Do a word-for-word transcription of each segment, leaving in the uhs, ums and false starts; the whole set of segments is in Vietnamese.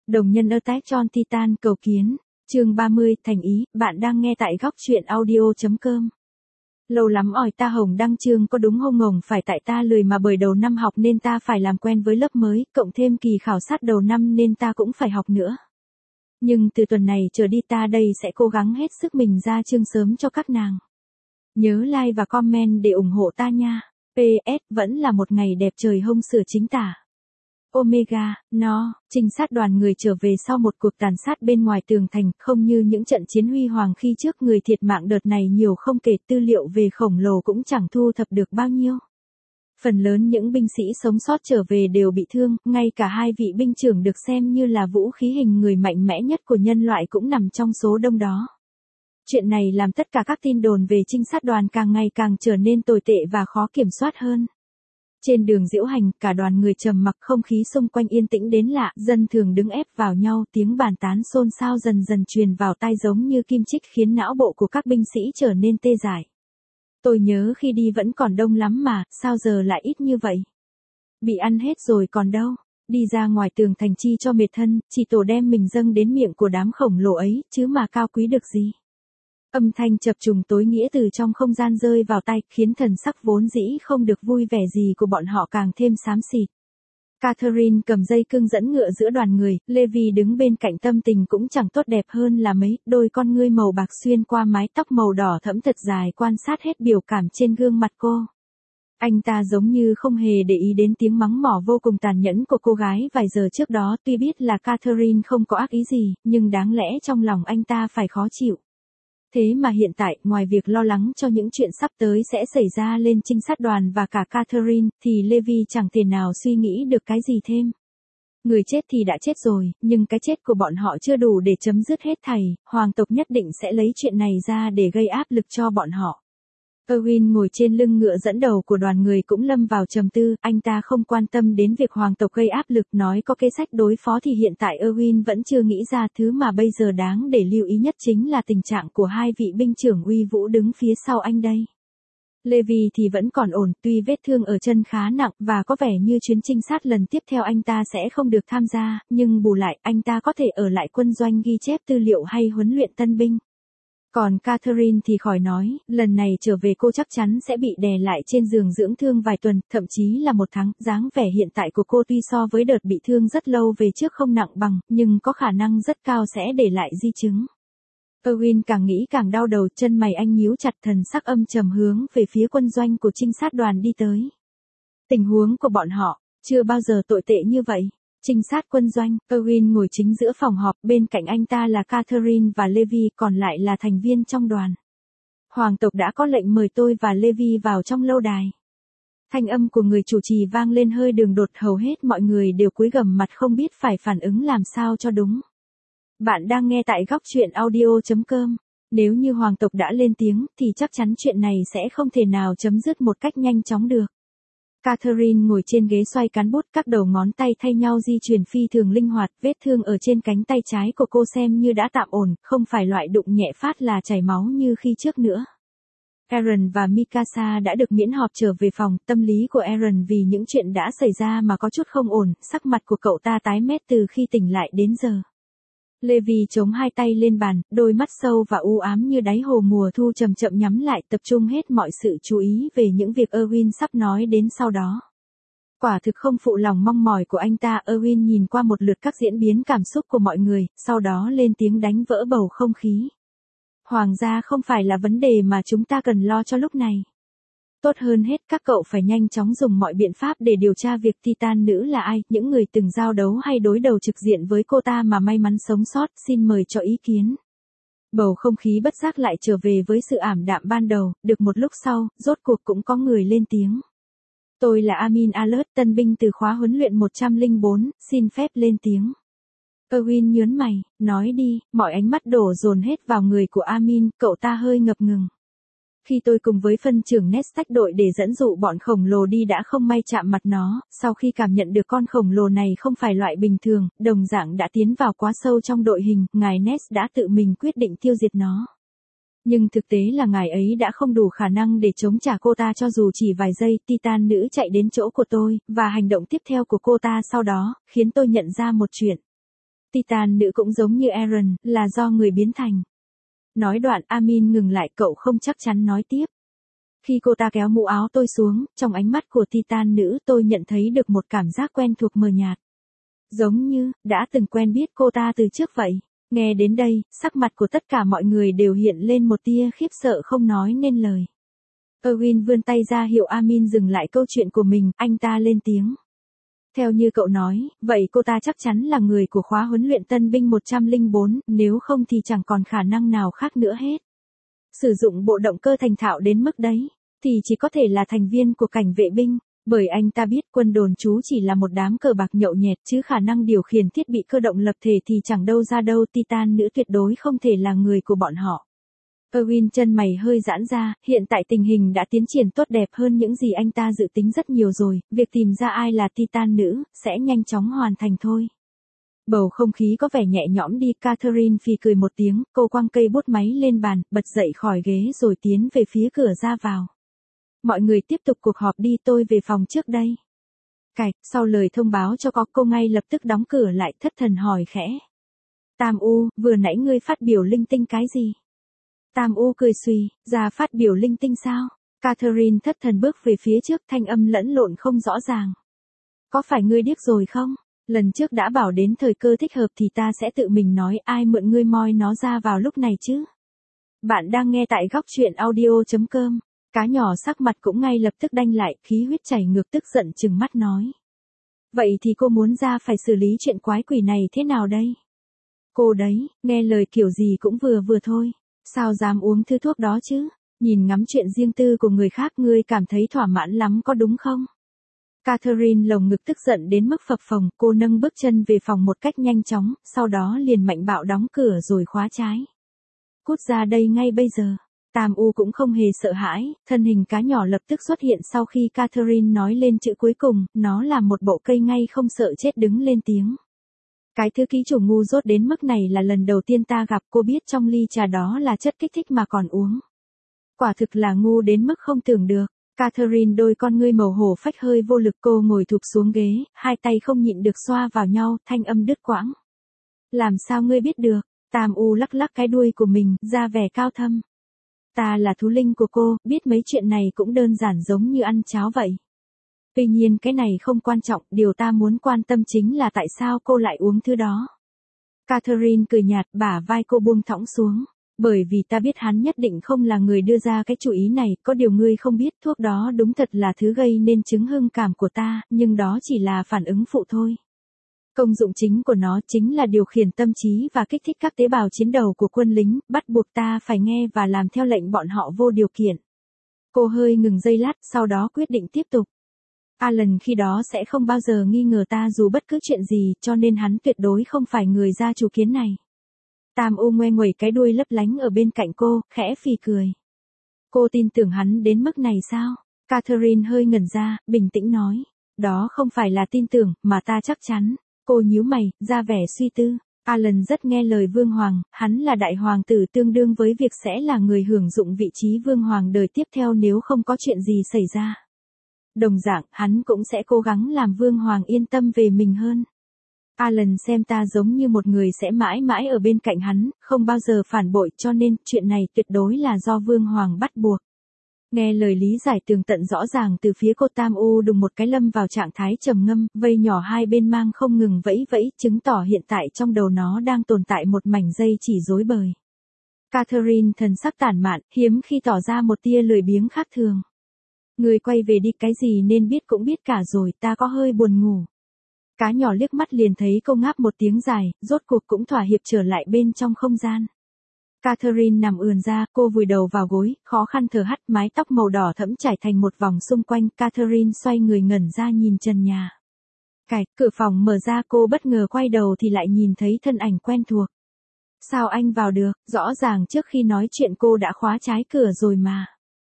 Đồng nhân Attack on Titan cầu kiến. Chương ba mươi, thành ý, bạn đang nghe tại góc truyện audio.com. Lâu lắm ỏi ta hồng đăng chương có đúng không ngồng phải tại ta lười mà bởi đầu năm học nên ta phải làm quen với lớp mới, cộng thêm kỳ khảo sát đầu năm nên ta cũng phải học nữa. Nhưng từ tuần này trở đi ta đây sẽ cố gắng hết sức mình ra chương sớm cho các nàng. Nhớ like và comment để ủng hộ ta nha. pê ét vẫn là một ngày đẹp trời hông sửa chính tả. Omega, nó, trinh sát đoàn người trở về sau một cuộc tàn sát bên ngoài tường thành, không như những trận chiến huy hoàng khi trước người thiệt mạng đợt này nhiều không kể, tư liệu về khổng lồ cũng chẳng thu thập được bao nhiêu. Phần lớn những binh sĩ sống sót trở về đều bị thương, ngay cả hai vị binh trưởng được xem như là vũ khí hình người mạnh mẽ nhất của nhân loại cũng nằm trong số đông đó. Chuyện này làm tất cả các tin đồn về trinh sát đoàn càng ngày càng trở nên tồi tệ và khó kiểm soát hơn. Trên đường diễu hành, cả đoàn người trầm mặc, không khí xung quanh yên tĩnh đến lạ, dân thường đứng ép vào nhau, tiếng bàn tán xôn xao dần dần truyền vào tai giống như kim chích khiến não bộ của các binh sĩ trở nên tê dại. Tôi nhớ khi đi vẫn còn đông lắm mà, sao giờ lại ít như vậy? Bị ăn hết rồi còn đâu, đi ra ngoài tường thành chi cho mệt thân, chỉ tổ đem mình dâng đến miệng của đám khổng lồ ấy, chứ mà cao quý được gì. Âm thanh chập trùng tối nghĩa từ trong không gian rơi vào tai, khiến thần sắc vốn dĩ không được vui vẻ gì của bọn họ càng thêm xám xịt. Catherine cầm dây cương dẫn ngựa giữa đoàn người, Levi đứng bên cạnh tâm tình cũng chẳng tốt đẹp hơn là mấy, đôi con ngươi màu bạc xuyên qua mái tóc màu đỏ thẫm thật dài quan sát hết biểu cảm trên gương mặt cô. Anh ta giống như không hề để ý đến tiếng mắng mỏ vô cùng tàn nhẫn của cô gái vài giờ trước đó, tuy biết là Catherine không có ác ý gì, nhưng đáng lẽ trong lòng anh ta phải khó chịu. Thế mà hiện tại, ngoài việc lo lắng cho những chuyện sắp tới sẽ xảy ra lên trinh sát đoàn và cả Catherine, thì Levi chẳng thể nào suy nghĩ được cái gì thêm. Người chết thì đã chết rồi, nhưng cái chết của bọn họ chưa đủ để chấm dứt hết thảy, hoàng tộc nhất định sẽ lấy chuyện này ra để gây áp lực cho bọn họ. Erwin ngồi trên lưng ngựa dẫn đầu của đoàn người cũng lâm vào trầm tư, anh ta không quan tâm đến việc hoàng tộc gây áp lực, nói có kế sách đối phó thì hiện tại Erwin vẫn chưa nghĩ ra, thứ mà bây giờ đáng để lưu ý nhất chính là tình trạng của hai vị binh trưởng uy vũ đứng phía sau anh đây. Levi thì vẫn còn ổn, tuy vết thương ở chân khá nặng và có vẻ như chuyến trinh sát lần tiếp theo anh ta sẽ không được tham gia, nhưng bù lại anh ta có thể ở lại quân doanh ghi chép tư liệu hay huấn luyện tân binh. Còn Catherine thì khỏi nói, lần này trở về cô chắc chắn sẽ bị đè lại trên giường dưỡng thương vài tuần, thậm chí là một tháng. Dáng vẻ hiện tại của cô tuy so với đợt bị thương rất lâu về trước không nặng bằng, nhưng có khả năng rất cao sẽ để lại di chứng. Erwin càng nghĩ càng đau đầu, chân mày anh nhíu chặt, thần sắc âm trầm hướng về phía quân doanh của trinh sát đoàn đi tới. Tình huống của bọn họ, chưa bao giờ tồi tệ như vậy. Trinh sát quân doanh, Erwin ngồi chính giữa phòng họp, bên cạnh anh ta là Catherine và Levi, còn lại là thành viên trong đoàn. Hoàng tộc đã có lệnh mời tôi và Levi vào trong lâu đài. Thanh âm của người chủ trì vang lên hơi đường đột, hầu hết mọi người đều cúi gằm mặt không biết phải phản ứng làm sao cho đúng. Bạn đang nghe tại góc truyện audio.com. Nếu như hoàng tộc đã lên tiếng thì chắc chắn chuyện này sẽ không thể nào chấm dứt một cách nhanh chóng được. Catherine ngồi trên ghế xoay cán bút, các đầu ngón tay thay nhau di chuyển phi thường linh hoạt, vết thương ở trên cánh tay trái của cô xem như đã tạm ổn, không phải loại đụng nhẹ phát là chảy máu như khi trước nữa. Aaron và Mikasa đã được miễn họp trở về phòng, tâm lý của Aaron vì những chuyện đã xảy ra mà có chút không ổn, sắc mặt của cậu ta tái mét từ khi tỉnh lại đến giờ. Levi chống hai tay lên bàn, đôi mắt sâu và u ám như đáy hồ mùa thu chậm chậm nhắm lại, tập trung hết mọi sự chú ý về những việc Erwin sắp nói đến sau đó. Quả thực không phụ lòng mong mỏi của anh ta, Erwin nhìn qua một lượt các diễn biến cảm xúc của mọi người, sau đó lên tiếng đánh vỡ bầu không khí. Hoàng gia không phải là vấn đề mà chúng ta cần lo cho lúc này. Tốt hơn hết các cậu phải nhanh chóng dùng mọi biện pháp để điều tra việc Titan nữ là ai, những người từng giao đấu hay đối đầu trực diện với cô ta mà may mắn sống sót, xin mời cho ý kiến. Bầu không khí bất giác lại trở về với sự ảm đạm ban đầu, được một lúc sau, rốt cuộc cũng có người lên tiếng. Tôi là Amin Alert, tân binh từ khóa huấn luyện một trăm lẻ bốn, xin phép lên tiếng. Erwin nhớn mày, nói đi, mọi ánh mắt đổ dồn hết vào người của Amin, cậu ta hơi ngập ngừng. Khi tôi cùng với phân trưởng Nest tách đội để dẫn dụ bọn khổng lồ đi đã không may chạm mặt nó, sau khi cảm nhận được con khổng lồ này không phải loại bình thường, đồng dạng đã tiến vào quá sâu trong đội hình, ngài Nest đã tự mình quyết định tiêu diệt nó. Nhưng thực tế là ngài ấy đã không đủ khả năng để chống trả cô ta cho dù chỉ vài giây. Titan nữ chạy đến chỗ của tôi, và hành động tiếp theo của cô ta sau đó, khiến tôi nhận ra một chuyện. Titan nữ cũng giống như Eren, là do người biến thành. Nói đoạn Amin ngừng lại, cậu không chắc chắn nói tiếp. Khi cô ta kéo mũ áo tôi xuống, trong ánh mắt của Titan nữ tôi nhận thấy được một cảm giác quen thuộc mờ nhạt. Giống như, đã từng quen biết cô ta từ trước vậy. Nghe đến đây, sắc mặt của tất cả mọi người đều hiện lên một tia khiếp sợ không nói nên lời. Erwin vươn tay ra hiệu Amin dừng lại câu chuyện của mình, anh ta lên tiếng. Theo như cậu nói, vậy cô ta chắc chắn là người của khóa huấn luyện tân binh một không bốn, nếu không thì chẳng còn khả năng nào khác nữa hết. Sử dụng bộ động cơ thành thạo đến mức đấy, thì chỉ có thể là thành viên của cảnh vệ binh, bởi anh ta biết quân đồn trú chỉ là một đám cờ bạc nhậu nhẹt chứ khả năng điều khiển thiết bị cơ động lập thể thì chẳng đâu ra đâu. Titan nữ tuyệt đối không thể là người của bọn họ. Erwin chân mày hơi giãn ra, hiện tại tình hình đã tiến triển tốt đẹp hơn những gì anh ta dự tính rất nhiều rồi, việc tìm ra ai là Titan nữ, sẽ nhanh chóng hoàn thành thôi. Bầu không khí có vẻ nhẹ nhõm đi, Catherine phì cười một tiếng, cô quăng cây bút máy lên bàn, bật dậy khỏi ghế rồi tiến về phía cửa ra vào. Mọi người tiếp tục cuộc họp đi, tôi về phòng trước đây. Cạch, sau lời thông báo cho có cô ngay lập tức đóng cửa lại, thất thần hỏi khẽ. Tam U, vừa nãy ngươi phát biểu linh tinh cái gì? Tam U cười suy, ra phát biểu linh tinh sao? Catherine thất thần bước về phía trước, thanh âm lẫn lộn không rõ ràng. Có phải ngươi điếc rồi không? Lần trước đã bảo đến thời cơ thích hợp thì ta sẽ tự mình nói, ai mượn ngươi moi nó ra vào lúc này chứ? Bạn đang nghe tại góc truyện audio chấm com. Cá nhỏ sắc mặt cũng ngay lập tức đanh lại, khí huyết chảy ngược, tức giận trừng mắt nói. Vậy thì cô muốn ra phải xử lý chuyện quái quỷ này thế nào đây? Cô đấy, nghe lời kiểu gì cũng vừa vừa thôi. Sao dám uống thứ thuốc đó chứ? Nhìn ngắm chuyện riêng tư của người khác ngươi cảm thấy thỏa mãn lắm có đúng không? Catherine lồng ngực tức giận đến mức phập phồng, cô nâng bước chân về phòng một cách nhanh chóng, sau đó liền mạnh bạo đóng cửa rồi khóa trái. Cút ra đây ngay bây giờ. Tam U cũng không hề sợ hãi, thân hình cá nhỏ lập tức xuất hiện sau khi Catherine nói lên chữ cuối cùng, nó là một bộ cây ngay không sợ chết đứng lên tiếng. Cái thư ký chủ ngu dốt đến mức này là lần đầu tiên ta gặp, cô biết trong ly trà đó là chất kích thích mà còn uống. Quả thực là ngu đến mức không tưởng được. Catherine đôi con ngươi màu hổ phách hơi vô lực, cô ngồi thụp xuống ghế, hai tay không nhịn được xoa vào nhau, thanh âm đứt quãng. Làm sao ngươi biết được? Tam U lắc lắc cái đuôi của mình, ra vẻ cao thâm. Ta là thú linh của cô, biết mấy chuyện này cũng đơn giản giống như ăn cháo vậy. Tuy nhiên cái này không quan trọng, điều ta muốn quan tâm chính là tại sao cô lại uống thứ đó. Catherine cười nhạt, bả vai cô buông thõng xuống. Bởi vì ta biết hắn nhất định không là người đưa ra cái chủ ý này, có điều ngươi không biết thuốc đó đúng thật là thứ gây nên chứng hưng cảm của ta, nhưng đó chỉ là phản ứng phụ thôi. Công dụng chính của nó chính là điều khiển tâm trí và kích thích các tế bào chiến đầu của quân lính, bắt buộc ta phải nghe và làm theo lệnh bọn họ vô điều kiện. Cô hơi ngừng giây lát, sau đó quyết định tiếp tục. Alan khi đó sẽ không bao giờ nghi ngờ ta dù bất cứ chuyện gì, cho nên hắn tuyệt đối không phải người ra chủ kiến này. Tam U ngoe nguẩy cái đuôi lấp lánh ở bên cạnh cô, khẽ phì cười. Cô tin tưởng hắn đến mức này sao? Catherine hơi ngẩn ra, bình tĩnh nói. Đó không phải là tin tưởng, mà ta chắc chắn. Cô nhíu mày, ra vẻ suy tư. Alan rất nghe lời Vương Hoàng, hắn là đại hoàng tử tương đương với việc sẽ là người hưởng dụng vị trí Vương Hoàng đời tiếp theo nếu không có chuyện gì xảy ra. Đồng dạng, hắn cũng sẽ cố gắng làm Vương Hoàng yên tâm về mình hơn. Alan xem ta giống như một người sẽ mãi mãi ở bên cạnh hắn, không bao giờ phản bội, cho nên chuyện này tuyệt đối là do Vương Hoàng bắt buộc. Nghe lời lý giải tường tận rõ ràng từ phía cô, Tam U đùng một cái lâm vào trạng thái trầm ngâm, vây nhỏ hai bên mang không ngừng vẫy vẫy, chứng tỏ hiện tại trong đầu nó đang tồn tại một mảnh dây chỉ rối bời. Catherine thần sắc tản mạn, hiếm khi tỏ ra một tia lười biếng khác thường. Người quay về đi, cái gì nên biết cũng biết cả rồi, ta có hơi buồn ngủ. Cá nhỏ liếc mắt liền thấy cô ngáp một tiếng dài, rốt cuộc cũng thỏa hiệp trở lại bên trong không gian. Catherine nằm ườn ra, cô vùi đầu vào gối, khó khăn thở hắt, mái tóc màu đỏ thẫm trải thành một vòng xung quanh. Catherine xoay người ngẩn ra nhìn trần nhà. Cạch, cửa phòng mở ra, cô bất ngờ quay đầu thì lại nhìn thấy thân ảnh quen thuộc. Sao anh vào được, rõ ràng trước khi nói chuyện cô đã khóa trái cửa rồi mà.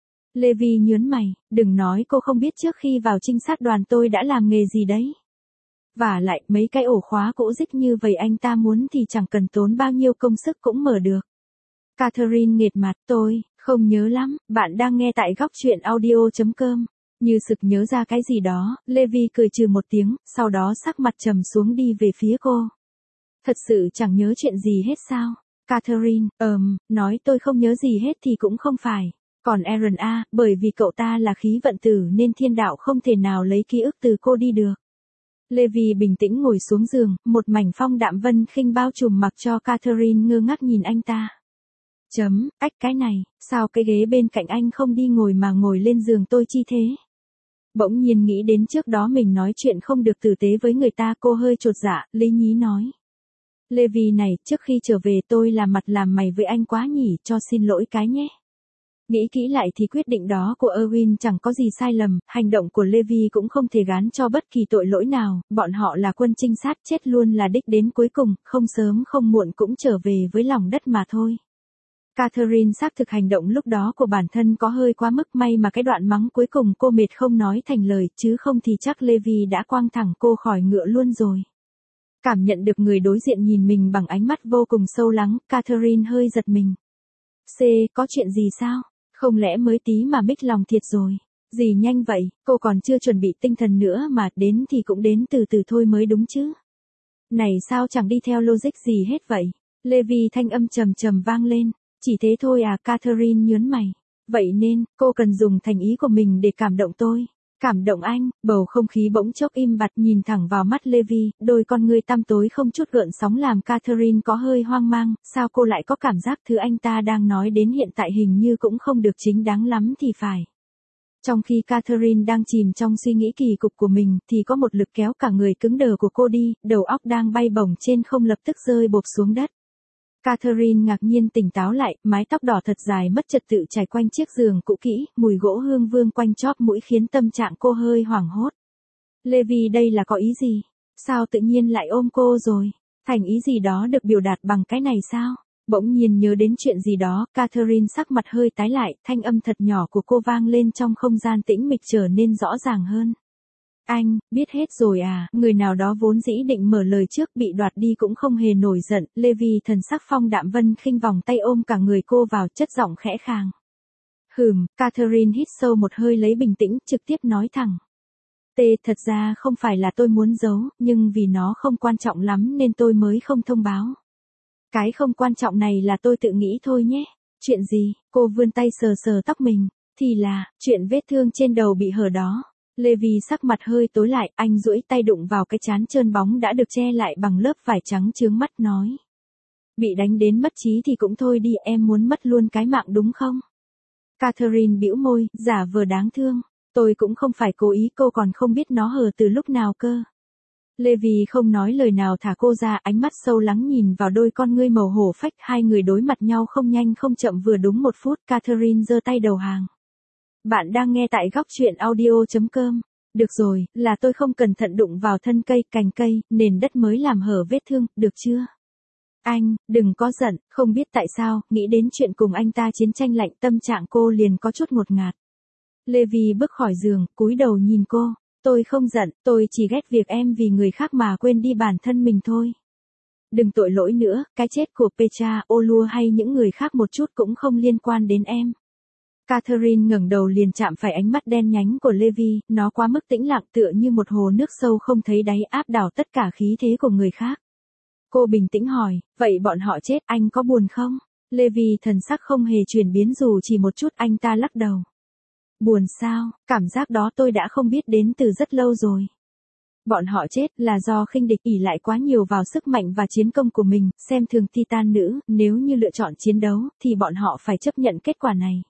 Levi nhớn mày, đừng nói cô không biết trước khi vào trinh sát đoàn tôi đã làm nghề gì đấy. Vả lại, mấy cái ổ khóa cũ rích như vậy anh ta muốn thì chẳng cần tốn bao nhiêu công sức cũng mở được. Catherine nghệt mặt, tôi, không nhớ lắm, bạn đang nghe tại góc truyện audio chấm com. Như sực nhớ ra cái gì đó, Levi cười trừ một tiếng, sau đó sắc mặt trầm xuống đi về phía cô. Thật sự chẳng nhớ chuyện gì hết sao? Catherine, ờm, nói tôi không nhớ gì hết thì cũng không phải. Còn Aaron a, bởi vì cậu ta là khí vận tử nên thiên đạo không thể nào lấy ký ức từ cô đi được. Levi bình tĩnh ngồi xuống giường, một mảnh phong đạm vân khinh bao trùm mặc cho Catherine ngơ ngác nhìn anh ta. Chấm, ách cái này, sao cái ghế bên cạnh anh không đi ngồi mà ngồi lên giường tôi chi thế? Bỗng nhiên nghĩ đến trước đó mình nói chuyện không được tử tế với người ta, cô hơi chột dạ, lý nhí nói. Levi này, trước khi trở về tôi làm mặt làm mày với anh quá nhỉ, cho xin lỗi cái nhé. Nghĩ kỹ lại thì quyết định đó của Erwin chẳng có gì sai lầm, hành động của Levi cũng không thể gán cho bất kỳ tội lỗi nào, bọn họ là quân trinh sát, chết luôn là đích đến cuối cùng, không sớm không muộn cũng trở về với lòng đất mà thôi. Catherine xác thực hành động lúc đó của bản thân có hơi quá mức, may mà cái đoạn mắng cuối cùng cô mệt không nói thành lời, chứ không thì chắc Levi đã quăng thẳng cô khỏi ngựa luôn rồi. Cảm nhận được người đối diện nhìn mình bằng ánh mắt vô cùng sâu lắng, Catherine hơi giật mình. C, có chuyện gì sao? Không lẽ mới tí mà mích lòng thiệt rồi? Gì nhanh vậy, cô còn chưa chuẩn bị tinh thần nữa mà, đến thì cũng đến từ từ thôi mới đúng chứ. Này sao chẳng đi theo logic gì hết vậy? Levi thanh âm trầm trầm vang lên. Chỉ thế thôi à? Catherine nhớn mày. Vậy nên, cô cần dùng thành ý của mình để cảm động tôi. Cảm động anh, bầu không khí bỗng chốc im bặt, nhìn thẳng vào mắt Levi, đôi con ngươi tăm tối không chút gợn sóng làm Catherine có hơi hoang mang, sao cô lại có cảm giác thứ anh ta đang nói đến hiện tại hình như cũng không được chính đáng lắm thì phải. Trong khi Catherine đang chìm trong suy nghĩ kỳ cục của mình, thì có một lực kéo cả người cứng đờ của cô đi, đầu óc đang bay bổng trên không lập tức rơi bộp xuống đất. Catherine ngạc nhiên tỉnh táo lại, mái tóc đỏ thật dài mất trật tự trải quanh chiếc giường cũ kỹ, mùi gỗ hương vương quanh chóp mũi khiến tâm trạng cô hơi hoảng hốt. Levi đây là có ý gì? Sao tự nhiên lại ôm cô rồi? Thành ý gì đó được biểu đạt bằng cái này sao? Bỗng nhiên nhớ đến chuyện gì đó, Catherine sắc mặt hơi tái lại, thanh âm thật nhỏ của cô vang lên trong không gian tĩnh mịch trở nên rõ ràng hơn. Anh, biết hết rồi à? Người nào đó vốn dĩ định mở lời trước bị đoạt đi cũng không hề nổi giận, Levi thần sắc phong đạm vân khinh vòng tay ôm cả người cô vào, chất giọng khẽ khàng. Hừm, Catherine hít sâu một hơi lấy bình tĩnh, trực tiếp nói thẳng. T, thật ra không phải là tôi muốn giấu, nhưng vì nó không quan trọng lắm nên tôi mới không thông báo. Cái không quan trọng này là tôi tự nghĩ thôi nhé. Chuyện gì? Cô vươn tay sờ sờ tóc mình. Thì là, chuyện vết thương trên đầu bị hở đó. Levi sắc mặt hơi tối lại, anh duỗi tay đụng vào cái trán trơn bóng đã được che lại bằng lớp vải trắng chướng mắt nói. Bị đánh đến mất trí thì cũng thôi đi, em muốn mất luôn cái mạng đúng không? Catherine bĩu môi, giả vờ đáng thương. Tôi cũng không phải cố ý, cô còn không biết nó hở từ lúc nào cơ. Levi không nói lời nào thả cô ra, ánh mắt sâu lắng nhìn vào đôi con ngươi màu hổ phách, hai người đối mặt nhau không nhanh không chậm vừa đúng một phút, Catherine giơ tay đầu hàng. Bạn đang nghe tại góc truyện audio chấm com. Được rồi, là tôi không cẩn thận đụng vào thân cây, cành cây, nền đất mới làm hở vết thương, được chưa? Anh, đừng có giận, không biết tại sao, nghĩ đến chuyện cùng anh ta chiến tranh lạnh, tâm trạng cô liền có chút ngột ngạt. Levi bước khỏi giường, cúi đầu nhìn cô. Tôi không giận, tôi chỉ ghét việc em vì người khác mà quên đi bản thân mình thôi. Đừng tội lỗi nữa, cái chết của Petra, Olua hay những người khác một chút cũng không liên quan đến em. Catherine ngẩng đầu liền chạm phải ánh mắt đen nhánh của Levi, nó quá mức tĩnh lặng tựa như một hồ nước sâu không thấy đáy áp đảo tất cả khí thế của người khác. Cô bình tĩnh hỏi, vậy bọn họ chết anh có buồn không? Levi thần sắc không hề chuyển biến dù chỉ một chút, anh ta lắc đầu. Buồn sao, cảm giác đó tôi đã không biết đến từ rất lâu rồi. Bọn họ chết là do khinh địch ỷ lại quá nhiều vào sức mạnh và chiến công của mình, xem thường Titan nữ, nếu như lựa chọn chiến đấu, thì bọn họ phải chấp nhận kết quả này.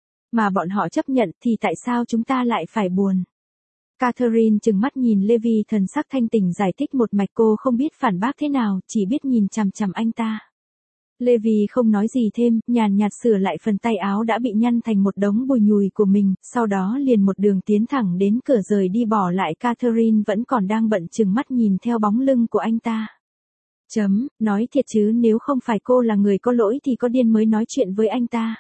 Mà bọn họ chấp nhận thì tại sao chúng ta lại phải buồn? Catherine trừng mắt nhìn Levi thần sắc thanh tỉnh giải thích một mạch, cô không biết phản bác thế nào, chỉ biết nhìn chằm chằm anh ta. Levi không nói gì thêm, nhàn nhạt sửa lại phần tay áo đã bị nhăn thành một đống bùi nhùi của mình, sau đó liền một đường tiến thẳng đến cửa rời đi, bỏ lại Catherine vẫn còn đang bận trừng mắt nhìn theo bóng lưng của anh ta. Chấm, nói thiệt chứ nếu không phải cô là người có lỗi thì có điên mới nói chuyện với anh ta.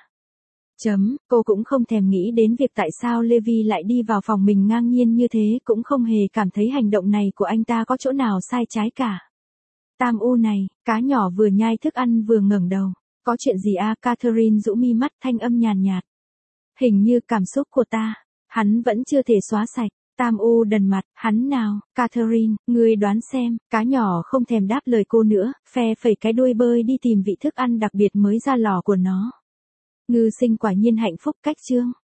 Chấm, cô cũng không thèm nghĩ đến việc tại sao Levi lại đi vào phòng mình ngang nhiên như thế, cũng không hề cảm thấy hành động này của anh ta có chỗ nào sai trái cả. Tam u này, cá nhỏ vừa nhai thức ăn vừa ngẩng đầu. Có chuyện gì à? Catherine rũ mi mắt, thanh âm nhàn nhạt. Hình như cảm xúc của ta, hắn vẫn chưa thể xóa sạch. Tam U đần mặt, hắn nào, Catherine, ngươi đoán xem, cá nhỏ không thèm đáp lời cô nữa, phe phẩy cái đuôi bơi đi tìm vị thức ăn đặc biệt mới ra lò của nó. Ngư sinh quả nhiên hạnh phúc cách chương.